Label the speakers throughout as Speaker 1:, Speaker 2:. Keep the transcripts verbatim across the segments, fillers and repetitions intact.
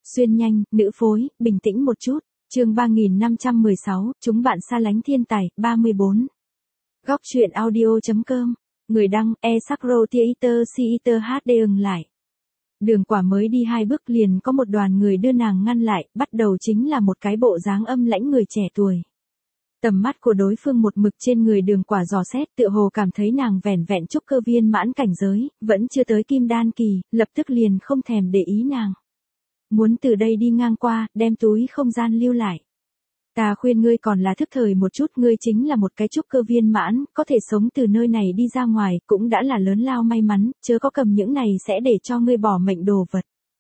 Speaker 1: Xuyên nhanh, nữ phối, bình tĩnh một chút. Chương ba nghìn năm trăm mười sáu, chúng bạn xa lánh thiên tài, ba mươi bốn. Góc truyện audio.com. Người đăng, e-sakro theater theater hát đê ưng lại. Đường Quả mới đi hai bước liền có một đoàn người đưa nàng ngăn lại, bắt đầu chính là một cái bộ dáng âm lãnh người trẻ tuổi. Tầm mắt của đối phương một mực trên người Đường Quả dò xét, tựa hồ cảm thấy nàng vẻn vẹn trúc cơ viên mãn cảnh giới, vẫn chưa tới kim đan kỳ, lập tức liền không thèm để ý nàng. Muốn từ đây đi ngang qua, đem túi không gian lưu lại. Ta khuyên ngươi còn là thức thời một chút, ngươi chính là một cái trúc cơ viên mãn, có thể sống từ nơi này đi ra ngoài, cũng đã là lớn lao may mắn, chớ có cầm những này sẽ để cho ngươi bỏ mệnh đồ vật.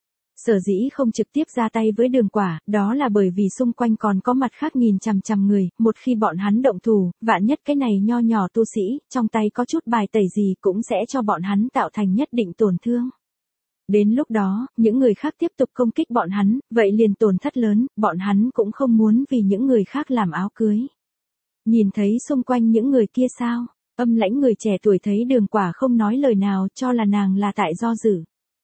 Speaker 1: Sở dĩ không trực tiếp ra tay với Đường Quả, đó là bởi vì xung quanh còn có mặt khác nhìn chằm chằm người, một khi bọn hắn động thủ, vạn nhất cái này nho nhỏ tu sĩ, trong tay có chút bài tẩy gì cũng sẽ cho bọn hắn tạo thành nhất định tổn thương. Đến lúc đó, những người khác tiếp tục công kích bọn hắn, vậy liền tổn thất lớn, bọn hắn cũng không muốn vì những người khác làm áo cưới. Nhìn thấy xung quanh những người kia sao? Âm lãnh người trẻ tuổi thấy Đường Quả không nói lời nào, cho là nàng là tại do dự.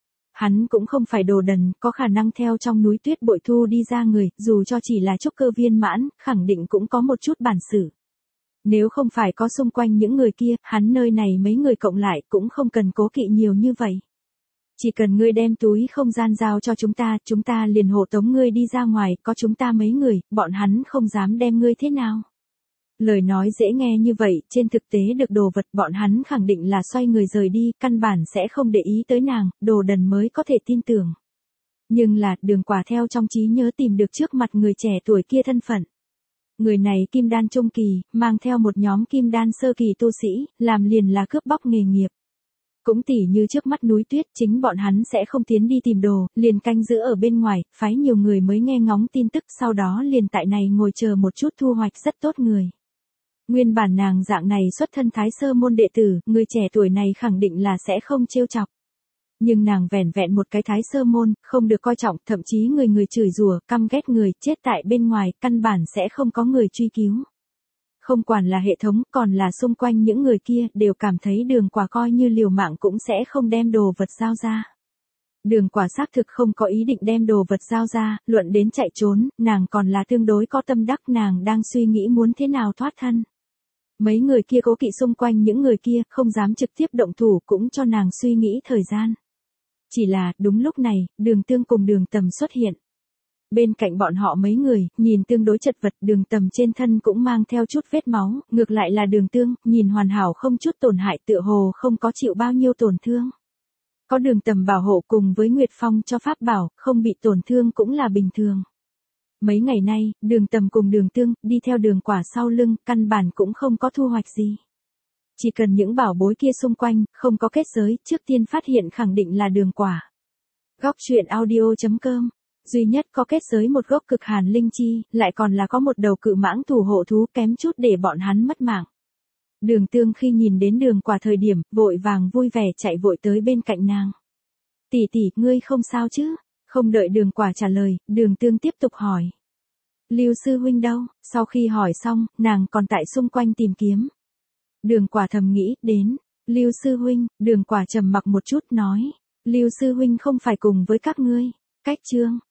Speaker 1: Hắn cũng không phải đồ đần, có khả năng theo trong núi tuyết bội thu đi ra người, dù cho chỉ là trúc cơ viên mãn, khẳng định cũng có một chút bản sự. Nếu không phải có xung quanh những người kia, hắn nơi này mấy người cộng lại cũng không cần cố kỵ nhiều như vậy. Chỉ cần ngươi đem túi không gian giao cho chúng ta, chúng ta liền hộ tống ngươi đi ra ngoài, có chúng ta mấy người, bọn hắn không dám đem ngươi thế nào. Lời nói dễ nghe như vậy, trên thực tế được đồ vật bọn hắn khẳng định là xoay người rời đi, căn bản sẽ không để ý tới nàng, đồ đần mới có thể tin tưởng. Nhưng là, Đường Quả theo trong trí nhớ tìm được trước mặt người trẻ tuổi kia thân phận. Người này kim đan trung kỳ, mang theo một nhóm kim đan sơ kỳ tu sĩ, làm liền là cướp bóc nghề nghiệp. Cũng tỉ như trước mắt núi tuyết, chính bọn hắn sẽ không tiến đi tìm đồ, liền canh giữ ở bên ngoài, phái nhiều người mới nghe ngóng tin tức, sau đó liền tại này ngồi chờ một chút thu hoạch rất tốt người. Nguyên bản nàng dạng này xuất thân Thái Sơ môn đệ tử, người trẻ tuổi này khẳng định là sẽ không trêu chọc. Nhưng nàng vẻn vẹn một cái Thái Sơ môn, không được coi trọng, thậm chí người người chửi rủa, căm ghét người, chết tại bên ngoài, căn bản sẽ không có người truy cứu. Không quản là hệ thống, còn là xung quanh những người kia, đều cảm thấy Đường Quả coi như liều mạng cũng sẽ không đem đồ vật giao ra. Đường Quả xác thực không có ý định đem đồ vật giao ra, luận đến chạy trốn, nàng còn là tương đối có tâm đắc, nàng đang suy nghĩ muốn thế nào thoát thân. Mấy người kia cố kỵ xung quanh những người kia, không dám trực tiếp động thủ cũng cho nàng suy nghĩ thời gian. Chỉ là, đúng lúc này, Đường Tương cùng Đường Tầm xuất hiện. Bên cạnh bọn họ mấy người, nhìn tương đối chật vật, Đường Tầm trên thân cũng mang theo chút vết máu, ngược lại là Đường Tương, nhìn hoàn hảo không chút tổn hại, tựa hồ không có chịu bao nhiêu tổn thương. Có Đường Tầm bảo hộ cùng với Nguyệt Phong cho pháp bảo, không bị tổn thương cũng là bình thường. Mấy ngày nay, Đường Tầm cùng Đường Tương, đi theo Đường Quả sau lưng, căn bản cũng không có thu hoạch gì. Chỉ cần những bảo bối kia xung quanh, không có kết giới, trước tiên phát hiện khẳng định là Đường Quả. Góc truyện audio.com. Duy nhất có kết giới một gốc cực hàn linh chi, lại còn là có một đầu cự mãng thủ hộ thú, kém chút để bọn hắn mất mạng. Đường Tương khi nhìn đến Đường Quả thời điểm, vội vàng vui vẻ chạy vội tới bên cạnh nàng. Tỷ tỷ, ngươi không sao chứ? Không đợi Đường Quả trả lời, Đường Tương tiếp tục hỏi. Lưu sư huynh đâu? Sau khi hỏi xong, nàng còn tại xung quanh tìm kiếm. Đường Quả thầm nghĩ, đến. Lưu sư huynh, Đường Quả trầm mặc một chút nói. Lưu sư huynh không phải cùng với các ngươi. Cách chương.